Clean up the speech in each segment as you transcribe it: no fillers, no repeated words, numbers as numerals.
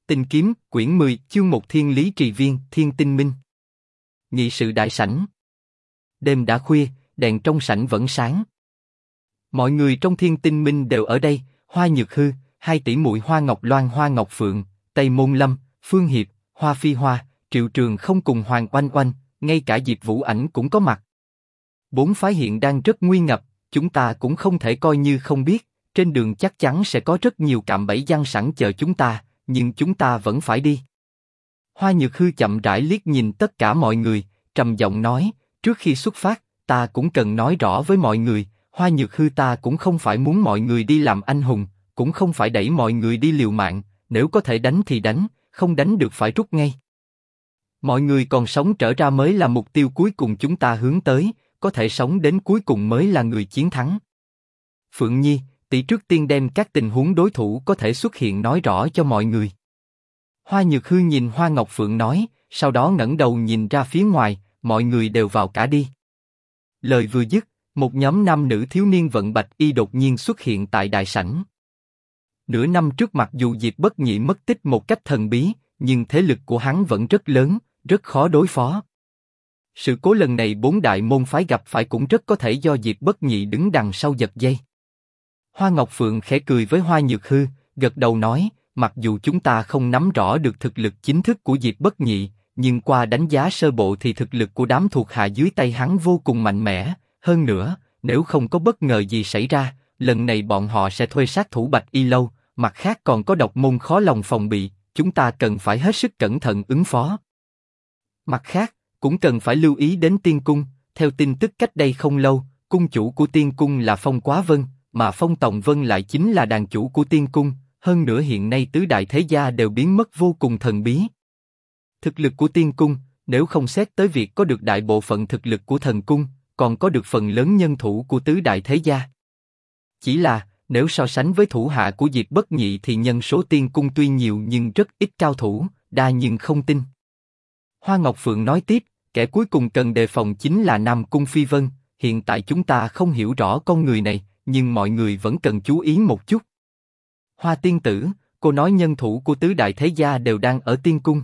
Tinh kiếm, quyển 10, chương 1 Thiên Lý Trì Viên, Thiên Tinh Minh. Nghị sự đại sảnh. Đêm đã khuya, đèn trong sảnh vẫn sáng. Mọi người trong Thiên Tinh Minh đều ở đây, Hoa Nhược Hư, hai tỷ muội Hoa Ngọc Loan, Hoa Ngọc Phượng, Tây Môn Lâm, Phương Hiệp, Hoa Phi Hoa, Triệu Trường Không cùng Hoàng Oanh Oanh, ngay cả Diệp Vũ Ảnh cũng có mặt. Bốn phái hiện đang rất nguy ngập, chúng ta cũng không thể coi như không biết, trên đường chắc chắn sẽ có rất nhiều cạm bẫy giăng sẵn chờ chúng ta, nhưng chúng ta vẫn phải đi. Hoa Nhược Hư chậm rãi liếc nhìn tất cả mọi người, trầm giọng nói, trước khi xuất phát, ta cũng cần nói rõ với mọi người, Hoa Nhược Hư ta cũng không phải muốn mọi người đi làm anh hùng, cũng không phải đẩy mọi người đi liều mạng, nếu có thể đánh thì đánh, không đánh được phải rút ngay. Mọi người còn sống trở ra mới là mục tiêu cuối cùng chúng ta hướng tới, có thể sống đến cuối cùng mới là người chiến thắng. Phượng Nhi, tỷ trước tiên đem các tình huống đối thủ có thể xuất hiện nói rõ cho mọi người. Hoa Nhược Hư nhìn Hoa Ngọc Phượng nói, sau đó ngẩng đầu nhìn ra phía ngoài, mọi người đều vào cả đi. Lời vừa dứt, một nhóm nam nữ thiếu niên vận bạch y đột nhiên xuất hiện tại đại sảnh. Nửa năm trước mặc dù Diệp Bất Nhị mất tích một cách thần bí, nhưng thế lực của hắn vẫn rất lớn, rất khó đối phó. Sự cố lần này bốn đại môn phái gặp phải cũng rất có thể do Diệp Bất Nhị đứng đằng sau giật dây. Hoa Ngọc Phượng khẽ cười với Hoa Nhược Hư, gật đầu nói, mặc dù chúng ta không nắm rõ được thực lực chính thức của Diệp Bất Nhị, nhưng qua đánh giá sơ bộ thì thực lực của đám thuộc hạ dưới tay hắn vô cùng mạnh mẽ. Hơn nữa, nếu không có bất ngờ gì xảy ra, lần này bọn họ sẽ thuê sát thủ Bạch Y Lâu, mặt khác còn có độc môn khó lòng phòng bị, chúng ta cần phải hết sức cẩn thận ứng phó. Mặt khác, cũng cần phải lưu ý đến Tiên Cung, theo tin tức cách đây không lâu, cung chủ của Tiên Cung là Phong Quá Vân, mà Phong Tòng Vân lại chính là đàn chủ của Tiên Cung, hơn nữa hiện nay tứ đại thế gia đều biến mất vô cùng thần bí. Thực lực của Tiên Cung, nếu không xét tới việc có được đại bộ phận thực lực của Thần Cung, còn có được phần lớn nhân thủ của tứ đại thế gia. Chỉ là, nếu so sánh với thủ hạ của Diệp Bất Nhị thì nhân số Tiên Cung tuy nhiều nhưng rất ít cao thủ, đa nhưng không tin. Hoa Ngọc Phượng nói tiếp, kẻ cuối cùng cần đề phòng chính là Nam Cung Phi Vân, hiện tại chúng ta không hiểu rõ con người này, nhưng mọi người vẫn cần chú ý một chút. Hoa tiên tử, cô nói nhân thủ của tứ đại thế gia đều đang ở Tiên Cung.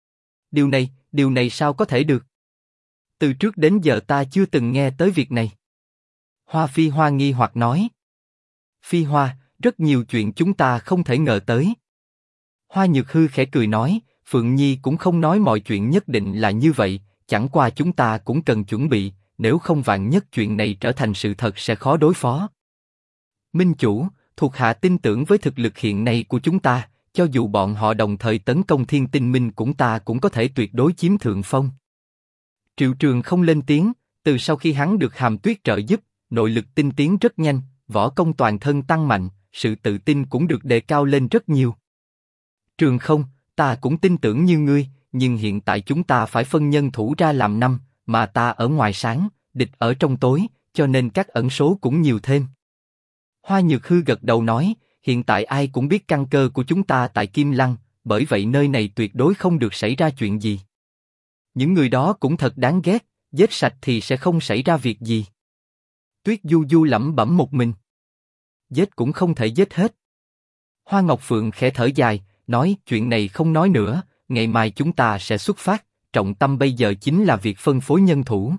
Điều này sao có thể được? Từ trước đến giờ ta chưa từng nghe tới việc này. Hoa Phi Hoa nghi hoặc nói. Phi Hoa, rất nhiều chuyện chúng ta không thể ngờ tới. Hoa Nhược Hư khẽ cười nói, Phượng Nhi cũng không nói mọi chuyện nhất định là như vậy, chẳng qua chúng ta cũng cần chuẩn bị, nếu không vạn nhất chuyện này trở thành sự thật sẽ khó đối phó. Minh chủ, thuộc hạ tin tưởng với thực lực hiện nay của chúng ta, cho dù bọn họ đồng thời tấn công Thiên Tinh Minh ta cũng có thể tuyệt đối chiếm thượng phong. Triệu Trường không lên tiếng, từ sau khi hắn được Hàm Tuyết trợ giúp, nội lực tinh tiến rất nhanh, võ công toàn thân tăng mạnh, sự tự tin cũng được đề cao lên rất nhiều. Trường không, ta cũng tin tưởng như ngươi, nhưng hiện tại chúng ta phải phân nhân thủ ra làm năm, mà ta ở ngoài sáng, địch ở trong tối, cho nên các ẩn số cũng nhiều thêm. Hoa Nhược Hư gật đầu nói, hiện tại ai cũng biết căn cơ của chúng ta tại Kim Lăng, bởi vậy nơi này tuyệt đối không được xảy ra chuyện gì. Những người đó cũng thật đáng ghét, giết sạch thì sẽ không xảy ra việc gì. Tuyết Du Du lẩm bẩm một mình. Giết cũng không thể giết hết. Hoa Ngọc Phượng khẽ thở dài, nói chuyện này không nói nữa, ngày mai chúng ta sẽ xuất phát, trọng tâm bây giờ chính là việc phân phối nhân thủ.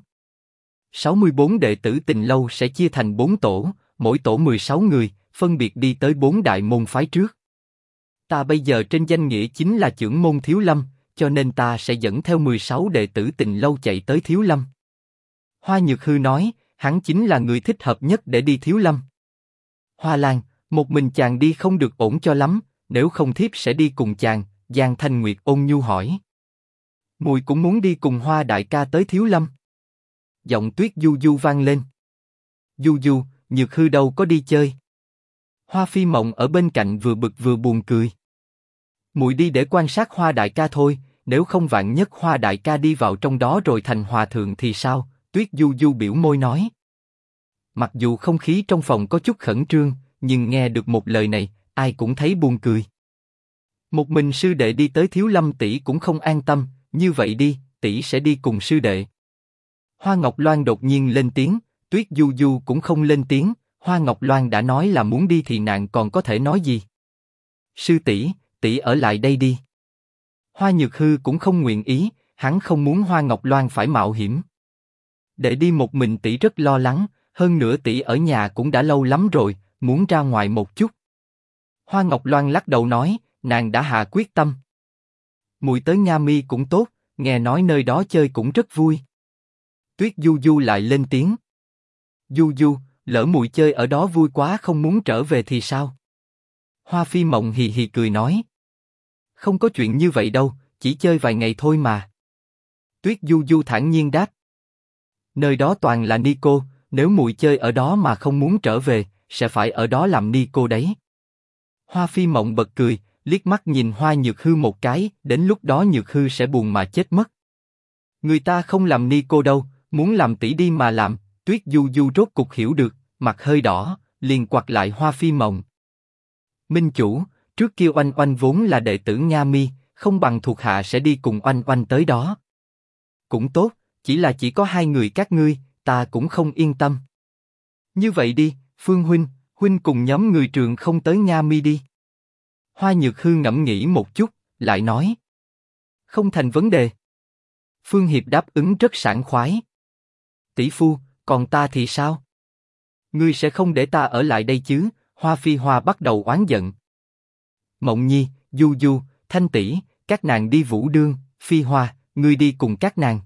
64 đệ tử Tình Lâu sẽ chia thành 4 tổ, mỗi tổ 16 người, phân biệt đi tới 4 đại môn phái trước. Ta bây giờ trên danh nghĩa chính là trưởng môn Thiếu Lâm, cho nên ta sẽ dẫn theo 16 đệ tử Tình Lâu chạy tới Thiếu Lâm. Hoa Nhược Hư nói, hắn chính là người thích hợp nhất để đi Thiếu Lâm. Hoa Lan, một mình chàng đi không được ổn cho lắm, nếu không thiếp sẽ đi cùng chàng, Giang Thanh Nguyệt ôn nhu hỏi. Muội cũng muốn đi cùng Hoa đại ca tới Thiếu Lâm. Giọng Tuyết Du Du vang lên. Du Du, Nhược Hư đâu có đi chơi. Hoa Phi Mộng ở bên cạnh vừa bực vừa buồn cười. Muội đi để quan sát Hoa đại ca thôi, nếu không vạn nhất Hoa đại ca đi vào trong đó rồi thành hòa thượng thì sao? Tuyết Du Du biểu môi nói. Mặc dù không khí trong phòng có chút khẩn trương, nhưng nghe được một lời này, ai cũng thấy buồn cười. Một mình sư đệ đi tới Thiếu Lâm tỷ cũng không an tâm, như vậy đi, tỷ sẽ đi cùng sư đệ. Hoa Ngọc Loan đột nhiên lên tiếng, Tuyết Du Du cũng không lên tiếng, Hoa Ngọc Loan đã nói là muốn đi thì nàng còn có thể nói gì. Sư tỷ, tỷ ở lại đây đi. Hoa Nhược Hư cũng không nguyện ý, hắn không muốn Hoa Ngọc Loan phải mạo hiểm. Để đi một mình tỷ rất lo lắng, hơn nữa tỷ ở nhà cũng đã lâu lắm rồi, muốn ra ngoài một chút. Hoa Ngọc Loan lắc đầu nói, nàng đã hạ quyết tâm. Muội tới Nga Mi cũng tốt, nghe nói nơi đó chơi cũng rất vui. Tuyết Du Du lại lên tiếng. Du Du, lỡ muội chơi ở đó vui quá không muốn trở về thì sao? Hoa Phi Mộng hì hì cười nói. Không có chuyện như vậy đâu, chỉ chơi vài ngày thôi mà. Tuyết Du Du thản nhiên đáp. Nơi đó toàn là ni cô, nếu muội chơi ở đó mà không muốn trở về, sẽ phải ở đó làm ni cô đấy. Hoa Phi Mộng bật cười, liếc mắt nhìn Hoa Nhược Hư một cái, đến lúc đó Nhược Hư sẽ buồn mà chết mất. Người ta không làm ni cô đâu, muốn làm tỷ đi mà làm. Tuyết Du Du rốt cục hiểu được, mặt hơi đỏ, liền quặt lại Hoa Phi Mộng. Minh chủ, trước kia Oanh Oanh vốn là đệ tử Nga Mi, không bằng thuộc hạ sẽ đi cùng Oanh Oanh tới đó. Cũng tốt, chỉ là chỉ có hai người các ngươi, ta cũng không yên tâm. Như vậy đi, Phương huynh, huynh cùng nhóm người trường không tới Nga Mi đi. Hoa Nhược Hư ngẫm nghĩ một chút, lại nói. Không thành vấn đề. Phương Hiệp đáp ứng rất sảng khoái. Tỷ phu, còn ta thì sao? Ngươi sẽ không để ta ở lại đây chứ? Hoa Phi Hoa bắt đầu oán giận. Mộng Nhi, Du Du, Thanh tỷ, các nàng đi vũ đương. Phi Hoa, ngươi đi cùng các nàng.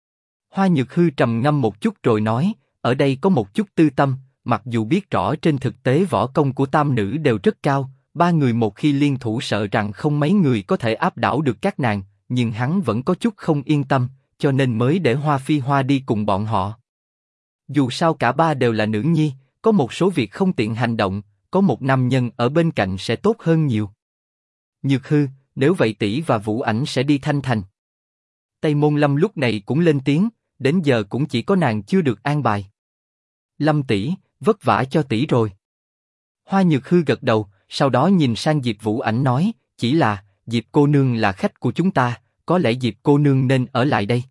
Hoa Nhược Hư trầm ngâm một chút rồi nói, ở đây có một chút tư tâm, mặc dù biết rõ trên thực tế võ công của tam nữ đều rất cao, ba người một khi liên thủ sợ rằng không mấy người có thể áp đảo được các nàng, nhưng hắn vẫn có chút không yên tâm, cho nên mới để Hoa Phi Hoa đi cùng bọn họ. Dù sao cả ba đều là nữ nhi, có một số việc không tiện hành động, có một nam nhân ở bên cạnh sẽ tốt hơn nhiều. Nhược Hư, nếu vậy tỷ và Vũ Ảnh sẽ đi Thanh Thành. Tây Môn Lâm lúc này cũng lên tiếng, đến giờ cũng chỉ có nàng chưa được an bài. Lâm tỷ, vất vả cho tỷ rồi. Hoa Nhược Hư gật đầu, sau đó nhìn sang Diệp Vũ Ảnh nói, chỉ là Diệp cô nương là khách của chúng ta, có lẽ Diệp cô nương nên ở lại đây.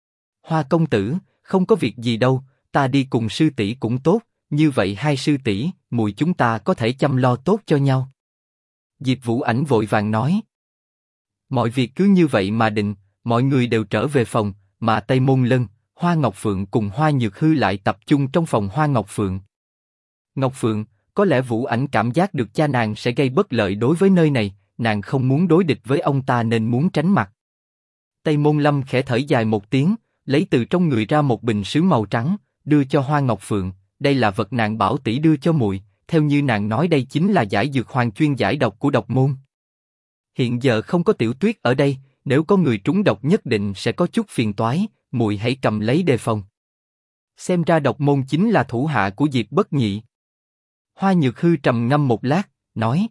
Hoa công tử, không có việc gì đâu, ta đi cùng sư tỷ cũng tốt, như vậy hai sư tỷ, muội chúng ta có thể chăm lo tốt cho nhau. Diệp Vũ Ảnh vội vàng nói. Mọi việc cứ như vậy mà định, mọi người đều trở về phòng, mà Tây Môn Lân, Hoa Ngọc Phượng cùng Hoa Nhược Hư lại tập trung trong phòng Hoa Ngọc Phượng. Ngọc Phượng, có lẽ Vũ Ảnh cảm giác được cha nàng sẽ gây bất lợi đối với nơi này, nàng không muốn đối địch với ông ta nên muốn tránh mặt. Tây Môn Lâm khẽ thở dài một tiếng, lấy từ trong người ra một bình sứ màu trắng, đưa cho Hoa Ngọc Phượng. Đây là vật nàng bảo tỷ đưa cho muội, theo như nàng nói đây chính là giải dược hoàng chuyên giải độc của độc môn. Hiện giờ không có Tiểu Tuyết ở đây, nếu có người trúng độc nhất định sẽ có chút phiền toái, muội hãy cầm lấy đề phòng. Xem ra độc môn chính là thủ hạ của Diệp Bất Nhị. Hoa Nhược Hư trầm ngâm một lát, nói.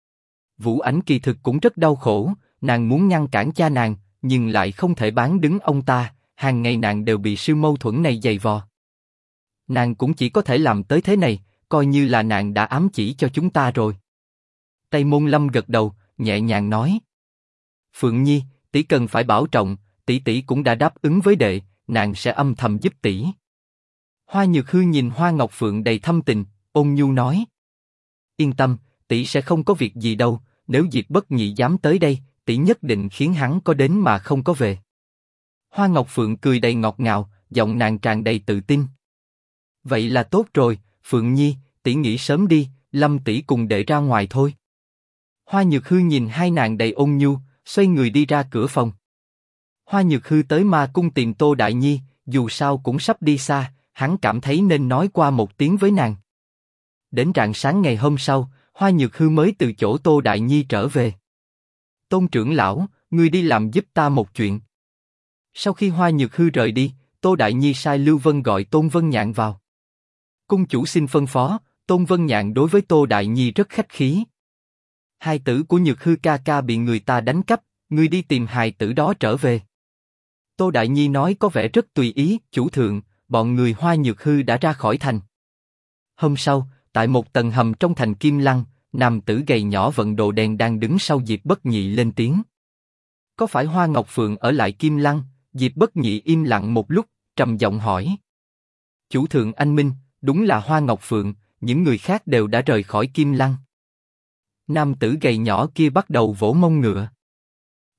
Vũ Ảnh kỳ thực cũng rất đau khổ, nàng muốn ngăn cản cha nàng, nhưng lại không thể bán đứng ông ta, hàng ngày nàng đều bị sự mâu thuẫn này dày vò. Nàng cũng chỉ có thể làm tới thế này, coi như là nàng đã ám chỉ cho chúng ta rồi. Tây Môn Lâm gật đầu, nhẹ nhàng nói. Phượng Nhi, tỷ cần phải bảo trọng, tỷ tỷ cũng đã đáp ứng với đệ, nàng sẽ âm thầm giúp tỷ. Hoa Nhược Hư nhìn Hoa Ngọc Phượng đầy thâm tình, ôn nhu nói. Yên tâm, tỷ sẽ không có việc gì đâu, nếu Diệp Bất Nhị dám tới đây, tỷ nhất định khiến hắn có đến mà không có về. Hoa Ngọc Phượng cười đầy ngọt ngào, giọng nàng tràn đầy tự tin. Vậy là tốt rồi, Phượng Nhi, tỷ nghỉ sớm đi, Lâm tỷ cùng đệ ra ngoài thôi. Hoa Nhược Hư nhìn hai nàng đầy ôn nhu, xoay người đi ra cửa phòng. Hoa Nhược Hư tới Ma Cung tìm Tô Đại Nhi, dù sao cũng sắp đi xa, hắn cảm thấy nên nói qua một tiếng với nàng. Đến rạng sáng ngày hôm sau, Hoa Nhược Hư mới từ chỗ Tô Đại Nhi trở về. Tôn trưởng lão, ngươi đi làm giúp ta một chuyện. Sau khi Hoa Nhược Hư rời đi, Tô Đại Nhi sai Lưu Vân gọi Tôn Vân Nhạn vào. Cung chủ xin phân phó, Tôn Vân Nhạn đối với Tô Đại Nhi rất khách khí. Hài tử của Nhược Hư ca ca bị người ta đánh cắp, ngươi đi tìm hài tử đó trở về. Tô Đại Nhi nói có vẻ rất tùy ý, chủ thượng, bọn người Hoa Nhược Hư đã ra khỏi thành. Hôm sau, tại một tầng hầm trong thành Kim Lăng, nam tử gầy nhỏ vận đồ đèn đang đứng sau Diệp Bất Nhị lên tiếng. Có phải Hoa Ngọc Phượng ở lại Kim Lăng? Diệp Bất Nhị im lặng một lúc, trầm giọng hỏi. Chủ thượng anh minh, đúng là Hoa Ngọc Phượng, những người khác đều đã rời khỏi Kim Lăng. Nam tử gầy nhỏ kia bắt đầu vỗ mông ngựa.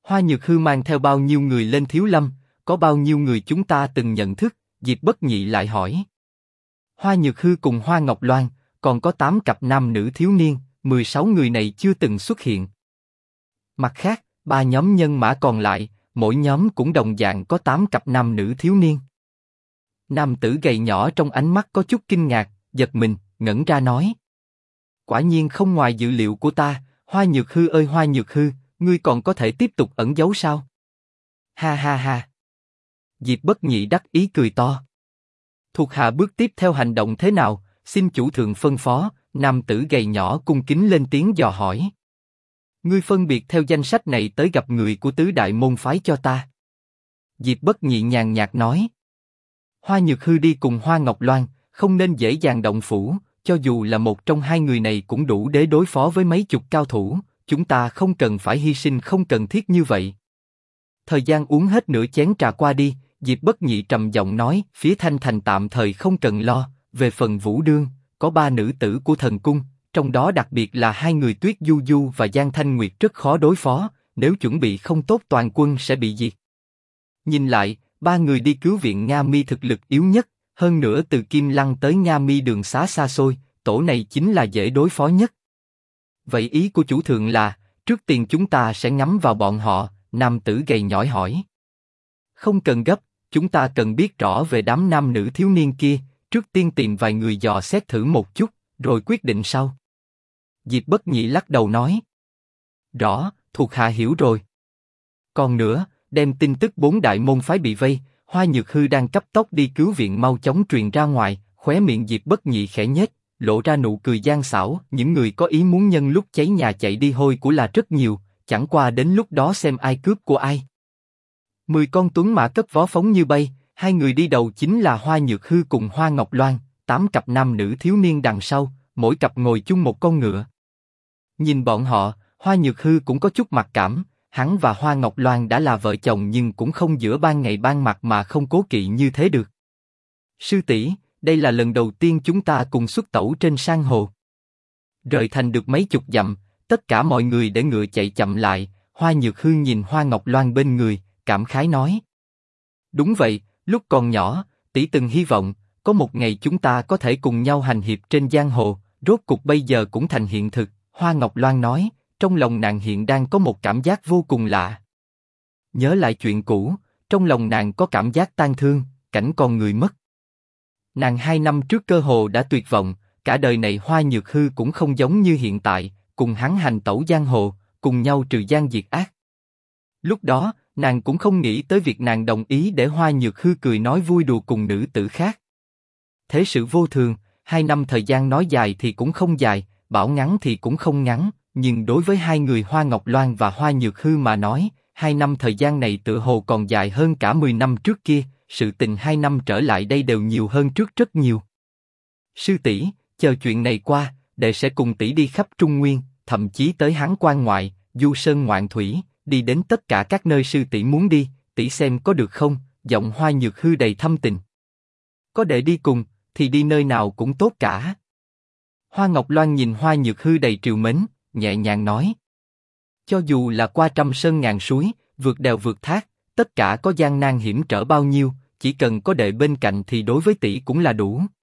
Hoa Nhược Hư mang theo bao nhiêu người lên Thiếu Lâm, có bao nhiêu người chúng ta từng nhận thức? Diệp Bất Nhị lại hỏi. Hoa Nhược Hư cùng Hoa Ngọc Loan, còn có 8 cặp nam nữ thiếu niên, 16 người này chưa từng xuất hiện. Mặt khác, 3 nhóm nhân mã còn lại, mỗi nhóm cũng đồng dạng có 8 cặp nam nữ thiếu niên. Nam tử gầy nhỏ trong ánh mắt có chút kinh ngạc, giật mình, ngẩn ra nói. Quả nhiên không ngoài dự liệu của ta, Hoa Nhược Hư ơi Hoa Nhược Hư, ngươi còn có thể tiếp tục ẩn giấu sao? Ha ha ha. Diệp Bất Nhị đắc ý cười to. Thuộc hạ bước tiếp theo hành động thế nào, xin chủ thượng phân phó. Nam tử gầy nhỏ cung kính lên tiếng dò hỏi. Ngươi phân biệt theo danh sách này tới gặp người của tứ đại môn phái cho ta. Diệp Bất Nhị nhàn nhạt nói. Hoa Nhược Hư đi cùng Hoa Ngọc Loan, không nên dễ dàng động phủ, cho dù là một trong hai người này cũng đủ để đối phó với mấy chục cao thủ, chúng ta không cần phải hy sinh không cần thiết như vậy. Thời gian uống hết nửa chén trà qua đi, Diệp Bất Nhị trầm giọng nói, phía Thanh Thành tạm thời không cần lo, về phần Vũ Đương, có 3 nữ tử của thần cung, trong đó đặc biệt là 2 người Tuyết Du Du và Giang Thanh Nguyệt rất khó đối phó, nếu chuẩn bị không tốt toàn quân sẽ bị diệt. Nhìn lại, 3 người đi cứu viện Nga Mi thực lực yếu nhất, hơn nữa từ Kim Lăng tới Nga Mi đường xá xa xôi, tổ này chính là dễ đối phó nhất. Vậy ý của chủ thượng là, trước tiên chúng ta sẽ ngắm vào bọn họ, nam tử gầy nhỏi hỏi. Không cần gấp, chúng ta cần biết rõ về đám nam nữ thiếu niên kia, trước tiên tìm vài người dò xét thử một chút, rồi quyết định sau. Diệp Bất Nhị lắc đầu nói. Rõ, thuộc hạ hiểu rồi. Còn nữa, đem tin tức 4 đại môn phái bị vây, Hoa Nhược Hư đang cấp tốc đi cứu viện mau chóng truyền ra ngoài, khóe miệng Diệp Bất Nhị khẽ nhếch, lộ ra nụ cười gian xảo. Những người có ý muốn nhân lúc cháy nhà chạy đi hôi của là rất nhiều, chẳng qua đến lúc đó xem ai cướp của ai. 10 con tuấn mã cất vó phóng như bay, 2 người đi đầu chính là Hoa Nhược Hư cùng Hoa Ngọc Loan, 8 cặp nam nữ thiếu niên đằng sau, mỗi cặp ngồi chung một con ngựa. Nhìn bọn họ, Hoa Nhược Hư cũng có chút mặc cảm, hắn và Hoa Ngọc Loan đã là vợ chồng nhưng cũng không giữa ban ngày ban mặt mà không cố kỵ như thế được. Sư tỷ, đây là lần đầu tiên chúng ta cùng xuất tẩu trên sang hồ. Rời thành được mấy chục dặm, tất cả mọi người để ngựa chạy chậm lại, Hoa Nhược Hư nhìn Hoa Ngọc Loan bên người, cảm khái nói. Đúng vậy, lúc còn nhỏ, tỷ từng hy vọng, có một ngày chúng ta có thể cùng nhau hành hiệp trên giang hồ, rốt cục bây giờ cũng thành hiện thực, Hoa Ngọc Loan nói, trong lòng nàng hiện đang có một cảm giác vô cùng lạ. Nhớ lại chuyện cũ, trong lòng nàng có cảm giác tang thương, cảnh con người mất. Nàng 2 năm trước cơ hồ đã tuyệt vọng, cả đời này Hoa Nhược Hư cũng không giống như hiện tại, cùng hắn hành tẩu giang hồ, cùng nhau trừ gian diệt ác. Lúc đó, nàng cũng không nghĩ tới việc nàng đồng ý để Hoa Nhược Hư cười nói vui đùa cùng nữ tử khác. Thế sự vô thường, 2 năm thời gian nói dài thì cũng không dài, bảo ngắn thì cũng không ngắn, nhưng đối với hai người Hoa Ngọc Loan và Hoa Nhược Hư mà nói, 2 năm thời gian này tựa hồ còn dài hơn cả 10 năm trước kia, sự tình 2 năm trở lại đây đều nhiều hơn trước rất nhiều. Sư tỷ, chờ chuyện này qua, đệ sẽ cùng tỷ đi khắp Trung Nguyên, thậm chí tới Hán Quan ngoại, du sơn ngoạn thủy, đi đến tất cả các nơi sư tỷ muốn đi, tỷ xem có được không? Giọng Hoa Nhược Hư đầy thâm tình. Có đệ đi cùng, thì đi nơi nào cũng tốt cả. Hoa Ngọc Loan nhìn Hoa Nhược Hư đầy trìu mến, nhẹ nhàng nói. Cho dù là qua trăm sơn ngàn suối, vượt đèo vượt thác, tất cả có gian nan hiểm trở bao nhiêu, chỉ cần có đệ bên cạnh thì đối với tỷ cũng là đủ.